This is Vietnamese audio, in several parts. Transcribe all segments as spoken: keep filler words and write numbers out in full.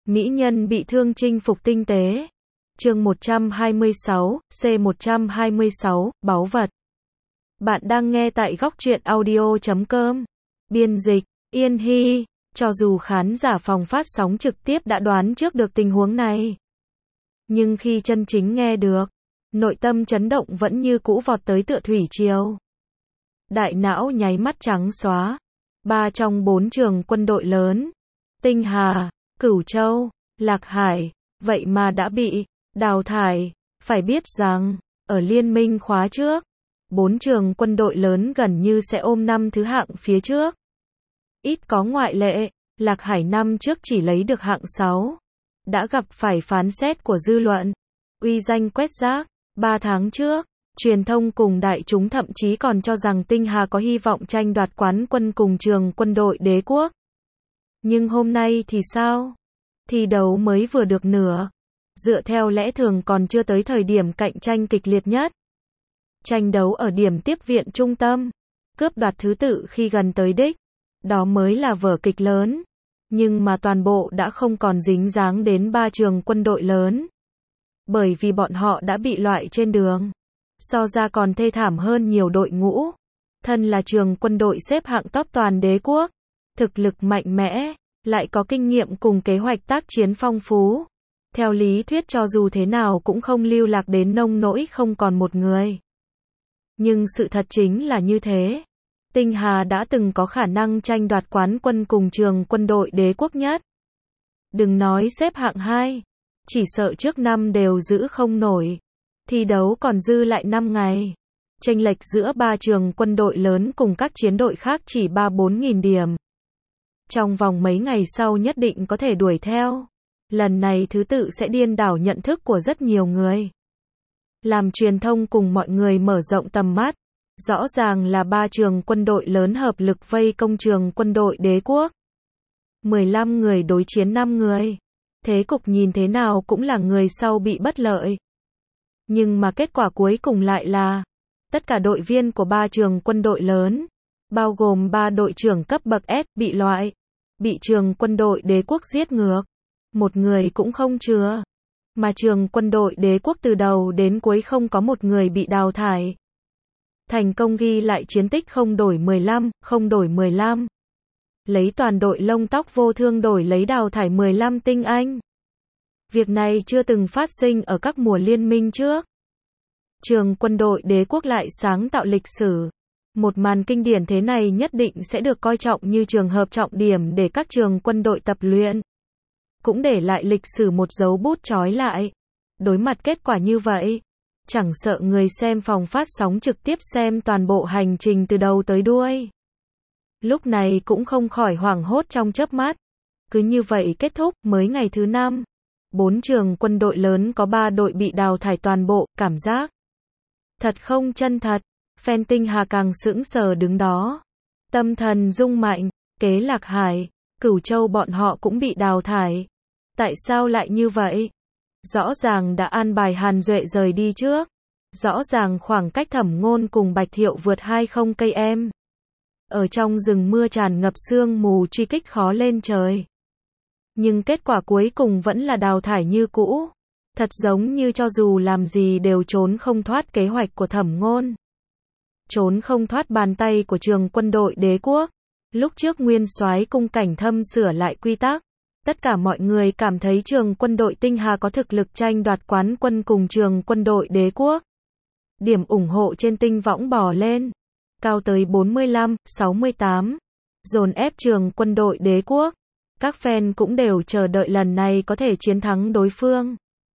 Mỹ nhân bị thương chinh phục tinh tế. Chương một trăm hai mươi sáu, C một trăm hai mươi sáu, báu vật. Bạn đang nghe tại góc truyện audio chấm com. Biên dịch, Yên Hy. Cho dù khán giả phòng phát sóng trực tiếp đã đoán trước được tình huống này, nhưng khi chân chính nghe được, nội tâm chấn động vẫn như cũ vọt tới tựa thủy triều. Đại não nháy mắt trắng xóa. Ba trong bốn trường quân đội lớn, Tinh Hà, Cửu Châu, Lạc Hải, vậy mà đã bị đào thải. Phải biết rằng, ở liên minh khóa trước, bốn trường quân đội lớn gần như sẽ ôm năm thứ hạng phía trước. Ít có ngoại lệ, Lạc Hải năm trước chỉ lấy được hạng sáu. Đã gặp phải phán xét của dư luận, uy danh quét rác. Ba tháng trước, truyền thông cùng đại chúng thậm chí còn cho rằng Tinh Hà có hy vọng tranh đoạt quán quân cùng trường quân đội đế quốc. Nhưng hôm nay thì sao? Thi đấu mới vừa được nửa. Dựa theo lẽ thường còn chưa tới thời điểm cạnh tranh kịch liệt nhất. Tranh đấu ở điểm tiếp viện trung tâm, cướp đoạt thứ tự khi gần tới đích. Đó mới là vở kịch lớn. Nhưng mà toàn bộ đã không còn dính dáng đến ba trường quân đội lớn. Bởi vì bọn họ đã bị loại trên đường. So ra còn thê thảm hơn nhiều đội ngũ. Thân là trường quân đội xếp hạng top toàn đế quốc. Thực lực mạnh mẽ, lại có kinh nghiệm cùng kế hoạch tác chiến phong phú. Theo lý thuyết cho dù thế nào cũng không lưu lạc đến nông nỗi không còn một người. Nhưng sự thật chính là như thế. Tinh Hà đã từng có khả năng tranh đoạt quán quân cùng trường quân đội đế quốc nhất. Đừng nói xếp hạng hai, chỉ sợ trước năm đều giữ không nổi. Thi đấu còn dư lại năm ngày. Chênh lệch giữa ba trường quân đội lớn cùng các chiến đội khác chỉ ba bốn nghìn điểm. Trong vòng mấy ngày sau nhất định có thể đuổi theo. Lần này thứ tự sẽ điên đảo nhận thức của rất nhiều người. Làm truyền thông cùng mọi người mở rộng tầm mắt. Rõ ràng là ba trường quân đội lớn hợp lực vây công trường quân đội đế quốc. mười lăm người đối chiến năm người. Thế cục nhìn thế nào cũng là người sau bị bất lợi. Nhưng mà kết quả cuối cùng lại là tất cả đội viên của ba trường quân đội lớn, bao gồm ba đội trưởng cấp bậc S, bị loại. Bị trường quân đội đế quốc giết ngược. Một người cũng không chừa. Mà trường quân đội đế quốc từ đầu đến cuối không có một người bị đào thải. Thành công ghi lại chiến tích không đổi mười lăm, không đổi mười lăm. Lấy toàn đội lông tóc vô thương đổi lấy đào thải mười lăm tinh anh. Việc này chưa từng phát sinh ở các mùa liên minh trước. Trường quân đội đế quốc lại sáng tạo lịch sử. Một màn kinh điển thế này nhất định sẽ được coi trọng như trường hợp trọng điểm để các trường quân đội tập luyện. Cũng để lại lịch sử một dấu bút chói lại. Đối mặt kết quả như vậy, chẳng sợ người xem phòng phát sóng trực tiếp xem toàn bộ hành trình từ đầu tới đuôi. Lúc này cũng không khỏi hoảng hốt trong chớp mắt. Cứ như vậy kết thúc mới ngày thứ năm. Bốn trường quân đội lớn có ba đội bị đào thải toàn bộ, cảm giác thật không chân thật. Fan Tinh Hà càng sững sờ đứng đó. Tâm thần rung mạnh, kế Lạc Hải, Cửu Châu bọn họ cũng bị đào thải. Tại sao lại như vậy? Rõ ràng đã an bài Hàn Duệ rời đi trước. Rõ ràng khoảng cách Thẩm Ngôn cùng Bạch Thiệu vượt hai mươi cây em. Ở trong rừng mưa tràn ngập sương mù truy kích khó lên trời. Nhưng kết quả cuối cùng vẫn là đào thải như cũ. Thật giống như cho dù làm gì đều trốn không thoát kế hoạch của Thẩm Ngôn. Trốn không thoát bàn tay của trường quân đội đế quốc. Lúc trước Nguyên Soái Cung Cảnh Thâm sửa lại quy tắc. Tất cả mọi người cảm thấy trường quân đội Tinh Hà có thực lực tranh đoạt quán quân cùng trường quân đội đế quốc. Điểm ủng hộ trên tinh võng bò lên. Cao tới bốn mươi lăm, sáu mươi tám. Dồn ép trường quân đội đế quốc. Các fan cũng đều chờ đợi lần này có thể chiến thắng đối phương.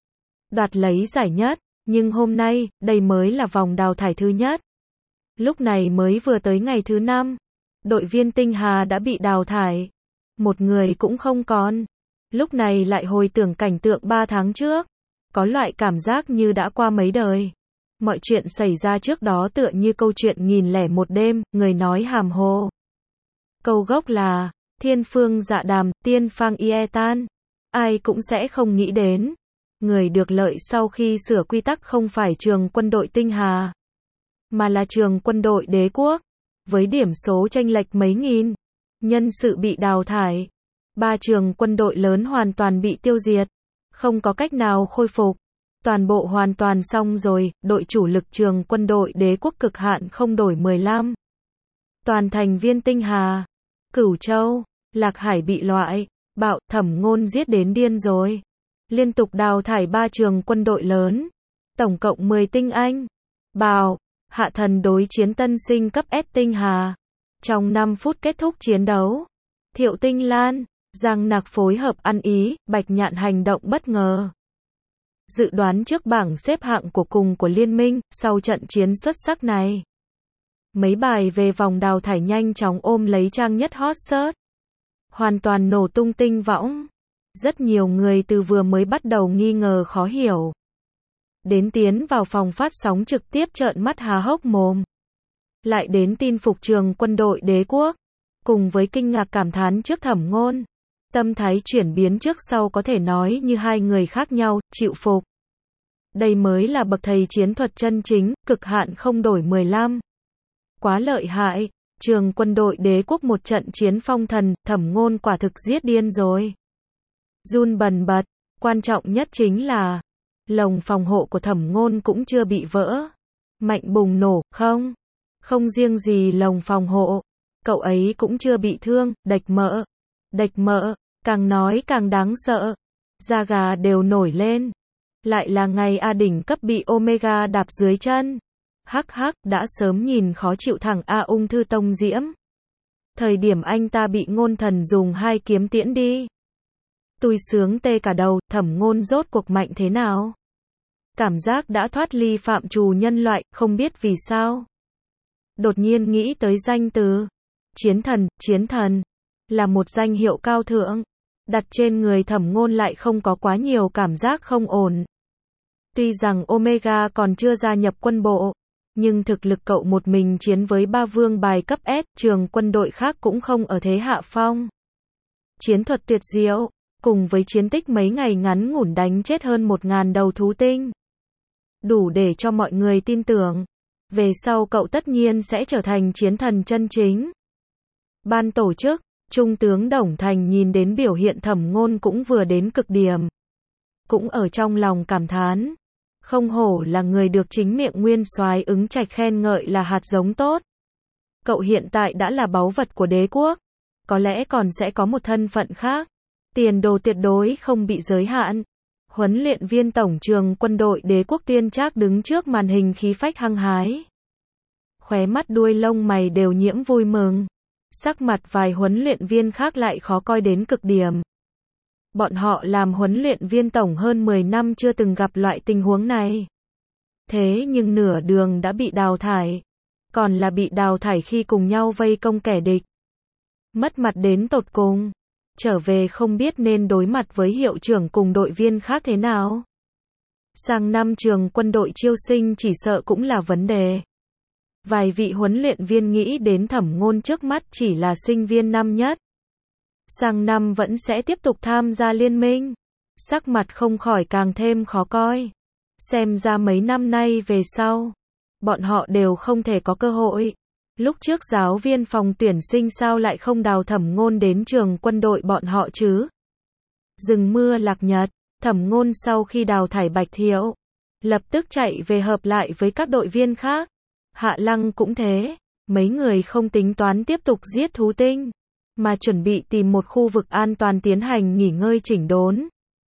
Đoạt lấy giải nhất. Nhưng hôm nay, đây mới là vòng đào thải thứ nhất. Lúc này mới vừa tới ngày thứ năm. Đội viên Tinh Hà đã bị đào thải. Một người cũng không còn. Lúc này lại hồi tưởng cảnh tượng ba tháng trước. Có loại cảm giác như đã qua mấy đời. Mọi chuyện xảy ra trước đó tựa như câu chuyện nghìn lẻ một đêm, người nói hàm hồ. Câu gốc là, thiên phương dạ đàm, tiên phang ie tan. Ai cũng sẽ không nghĩ đến. Người được lợi sau khi sửa quy tắc không phải trường quân đội Tinh Hà, mà là trường quân đội đế quốc. Với điểm số chênh lệch mấy nghìn, nhân sự bị đào thải. Ba trường quân đội lớn hoàn toàn bị tiêu diệt. Không có cách nào khôi phục. Toàn bộ hoàn toàn xong rồi, đội chủ lực trường quân đội đế quốc cực hạn không đổi mười lăm. Toàn thành Viên Tinh Hà, Cửu Châu, Lạc Hải bị loại, bạo, Thẩm Ngôn giết đến điên rồi. Liên tục đào thải ba trường quân đội lớn. Tổng cộng mười tinh anh. Bào, hạ thần đối chiến tân sinh cấp S Tinh Hà. Trong năm phút kết thúc chiến đấu. Thiệu Tinh Lan, Giang Nặc phối hợp ăn ý, Bạch Nhạn hành động bất ngờ. Dự đoán trước bảng xếp hạng của cùng của liên minh, sau trận chiến xuất sắc này. Mấy bài về vòng đào thải nhanh chóng ôm lấy trang nhất hot search. Hoàn toàn nổ tung tinh võng. Rất nhiều người từ vừa mới bắt đầu nghi ngờ khó hiểu. Đến tiến vào phòng phát sóng trực tiếp trợn mắt há hốc mồm. Lại đến tin phục trường quân đội đế quốc. Cùng với kinh ngạc cảm thán trước Thẩm Ngôn. Tâm thái chuyển biến trước sau có thể nói như hai người khác nhau, chịu phục. Đây mới là bậc thầy chiến thuật chân chính, cực hạn không đổi mười lăm. Quá lợi hại, trường quân đội đế quốc một trận chiến phong thần, Thẩm Ngôn quả thực giết điên rồi. Run bần bật, quan trọng nhất chính là, lồng phòng hộ của Thẩm Ngôn cũng chưa bị vỡ. Mạnh bùng nổ, không? Không riêng gì lồng phòng hộ, cậu ấy cũng chưa bị thương, đạch mỡ. Đạch mỡ, càng nói càng đáng sợ. Da gà đều nổi lên. Lại là ngày A đỉnh cấp bị Omega đạp dưới chân. Hắc hắc, đã sớm nhìn khó chịu thằng A ung thư tông diễm. Thời điểm anh ta bị Ngôn thần dùng hai kiếm tiễn đi. Tôi sướng tê cả đầu, Thẩm Ngôn rốt cuộc mạnh thế nào? Cảm giác đã thoát ly phạm trù nhân loại, không biết vì sao. Đột nhiên nghĩ tới danh từ. Chiến thần, chiến thần. Là một danh hiệu cao thượng. Đặt trên người Thẩm Ngôn lại không có quá nhiều cảm giác không ổn. Tuy rằng Omega còn chưa gia nhập quân bộ. Nhưng thực lực cậu một mình chiến với ba vương bài cấp S, trường quân đội khác cũng không ở thế hạ phong. Chiến thuật tuyệt diệu, cùng với chiến tích mấy ngày ngắn ngủn đánh chết hơn một ngàn đầu thú tinh. Đủ để cho mọi người tin tưởng. Về sau cậu tất nhiên sẽ trở thành chiến thần chân chính. Ban tổ chức, Trung tướng Đồng Thành nhìn đến biểu hiện Thẩm Ngôn cũng vừa đến cực điểm. Cũng ở trong lòng cảm thán. Không hổ là người được chính miệng nguyên soái ứng trạch khen ngợi là hạt giống tốt. Cậu hiện tại đã là báu vật của đế quốc. Có lẽ còn sẽ có một thân phận khác. Tiền đồ tuyệt đối không bị giới hạn. Huấn luyện viên tổng trường quân đội đế quốc Tuyên Trác đứng trước màn hình khí phách hăng hái. Khóe mắt đuôi lông mày đều nhiễm vui mừng. Sắc mặt vài huấn luyện viên khác lại khó coi đến cực điểm. Bọn họ làm huấn luyện viên tổng hơn mười năm chưa từng gặp loại tình huống này. Thế nhưng nửa đường đã bị đào thải. Còn là bị đào thải khi cùng nhau vây công kẻ địch. Mất mặt đến tột cùng. Trở về không biết nên đối mặt với hiệu trưởng cùng đội viên khác thế nào. Sang năm trường quân đội chiêu sinh chỉ sợ cũng là vấn đề. Vài vị huấn luyện viên nghĩ đến Thẩm Ngôn trước mắt chỉ là sinh viên năm nhất. Sang năm vẫn sẽ tiếp tục tham gia liên minh. Sắc mặt không khỏi càng thêm khó coi. Xem ra mấy năm nay về sau, bọn họ đều không thể có cơ hội. Lúc trước giáo viên phòng tuyển sinh sao lại không đào Thẩm Ngôn đến trường quân đội bọn họ chứ? Rừng mưa lạc nhật, Thẩm Ngôn sau khi đào thải Bạch Thiệu, lập tức chạy về hợp lại với các đội viên khác. Hạ Lăng cũng thế, mấy người không tính toán tiếp tục giết thú tinh, mà chuẩn bị tìm một khu vực an toàn tiến hành nghỉ ngơi chỉnh đốn.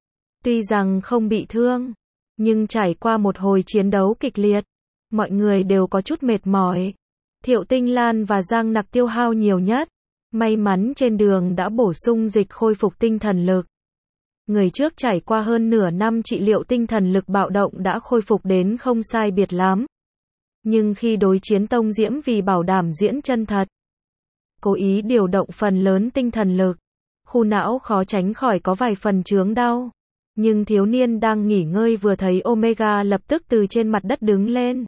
Tuy rằng không bị thương, nhưng trải qua một hồi chiến đấu kịch liệt, mọi người đều có chút mệt mỏi. Thiệu Tinh Lan và Giang Nặc tiêu hao nhiều nhất. May mắn trên đường đã bổ sung dịch khôi phục tinh thần lực. Người trước trải qua hơn nửa năm trị liệu tinh thần lực bạo động đã khôi phục đến không sai biệt lắm. Nhưng khi đối chiến Tông Diễm vì bảo đảm diễn chân thật, cố ý điều động phần lớn tinh thần lực. Khu não khó tránh khỏi có vài phần chướng đau. Nhưng thiếu niên đang nghỉ ngơi vừa thấy Omega lập tức từ trên mặt đất đứng lên.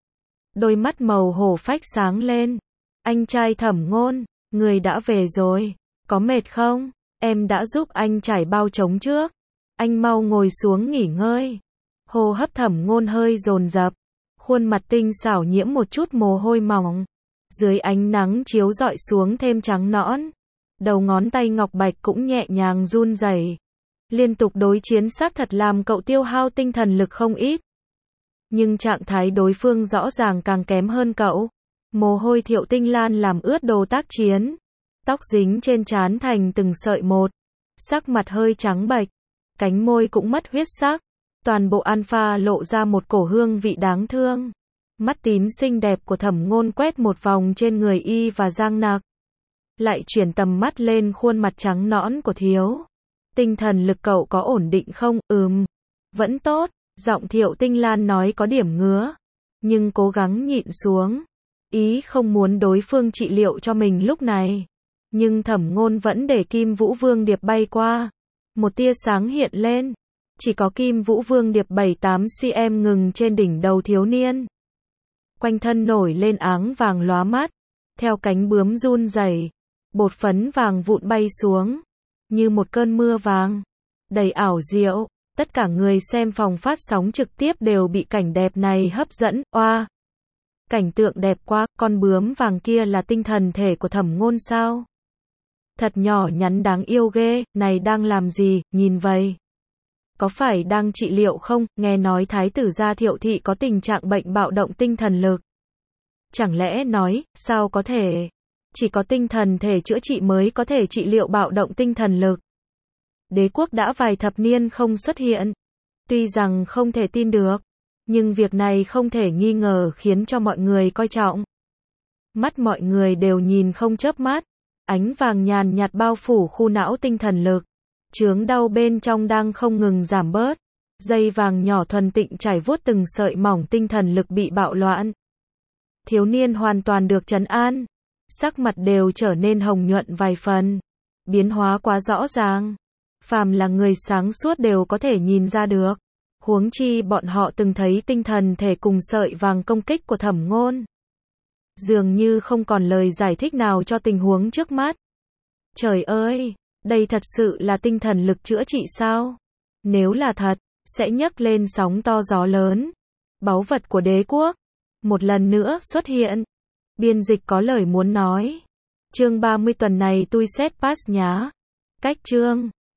Đôi mắt màu hổ phách sáng lên. Anh trai Thẩm Ngôn, người đã về rồi. Có mệt không? Em đã giúp anh trải bao trống trước. Anh mau ngồi xuống nghỉ ngơi. Hô hấp Thẩm Ngôn hơi dồn dập. Khuôn mặt tinh xảo nhiễm một chút mồ hôi mỏng. Dưới ánh nắng chiếu rọi xuống thêm trắng nõn. Đầu ngón tay ngọc bạch cũng nhẹ nhàng run rẩy. Liên tục đối chiến xác thật làm cậu tiêu hao tinh thần lực không ít. Nhưng trạng thái đối phương rõ ràng càng kém hơn cậu. Mồ hôi Thiệu Tinh Lan làm ướt đồ tác chiến. Tóc dính trên trán thành từng sợi một. Sắc mặt hơi trắng bệch. Cánh môi cũng mất huyết sắc. Toàn bộ alpha lộ ra một cổ hương vị đáng thương. Mắt tím xinh đẹp của Thẩm Ngôn quét một vòng trên người y và Giang Nặc. Lại chuyển tầm mắt lên khuôn mặt trắng nõn của Thiếu. Tinh thần lực cậu có ổn định không? Ừm. Vẫn tốt. Giọng Thiệu Tinh Lan nói có điểm ngứa. Nhưng cố gắng nhịn xuống. Ý không muốn đối phương trị liệu cho mình lúc này. Nhưng Thẩm Ngôn vẫn để Kim Vũ Vương Điệp bay qua. Một tia sáng hiện lên. Chỉ có Kim Vũ Vương Điệp bảy tám xăng-ti-mét ngừng trên đỉnh đầu thiếu niên. Quanh thân nổi lên áng vàng lóa mắt. Theo cánh bướm run rẩy, bột phấn vàng vụn bay xuống. Như một cơn mưa vàng. Đầy ảo diệu. Tất cả người xem phòng phát sóng trực tiếp đều bị cảnh đẹp này hấp dẫn. Oa! Cảnh tượng đẹp quá, con bướm vàng kia là tinh thần thể của Thẩm Ngôn sao? Thật nhỏ nhắn đáng yêu ghê, này đang làm gì, nhìn vậy. Có phải đang trị liệu không? Nghe nói thái tử gia Thiệu thị có tình trạng bệnh bạo động tinh thần lực. Chẳng lẽ nói, sao có thể? Chỉ có tinh thần thể chữa trị mới có thể trị liệu bạo động tinh thần lực. Đế quốc đã vài thập niên không xuất hiện. Tuy rằng không thể tin được, nhưng việc này không thể nghi ngờ khiến cho mọi người coi trọng. Mắt mọi người đều nhìn không chớp mắt. Ánh vàng nhàn nhạt bao phủ khu não tinh thần lực. Chướng đau bên trong đang không ngừng giảm bớt. Dây vàng nhỏ thuần tịnh trải vuốt từng sợi mỏng tinh thần lực bị bạo loạn. Thiếu niên hoàn toàn được trấn an. Sắc mặt đều trở nên hồng nhuận vài phần. Biến hóa quá rõ ràng. Phàm là người sáng suốt đều có thể nhìn ra được. Huống chi bọn họ từng thấy tinh thần thể cùng sợi vàng công kích của Thẩm Ngôn. Dường như không còn lời giải thích nào cho tình huống trước mắt. Trời ơi, đây thật sự là tinh thần lực chữa trị sao? Nếu là thật, sẽ nhấc lên sóng to gió lớn. Báu vật của đế quốc một lần nữa xuất hiện. Biên dịch có lời muốn nói. Chương ba mươi tuần này tôi set pass nhá. Cách chương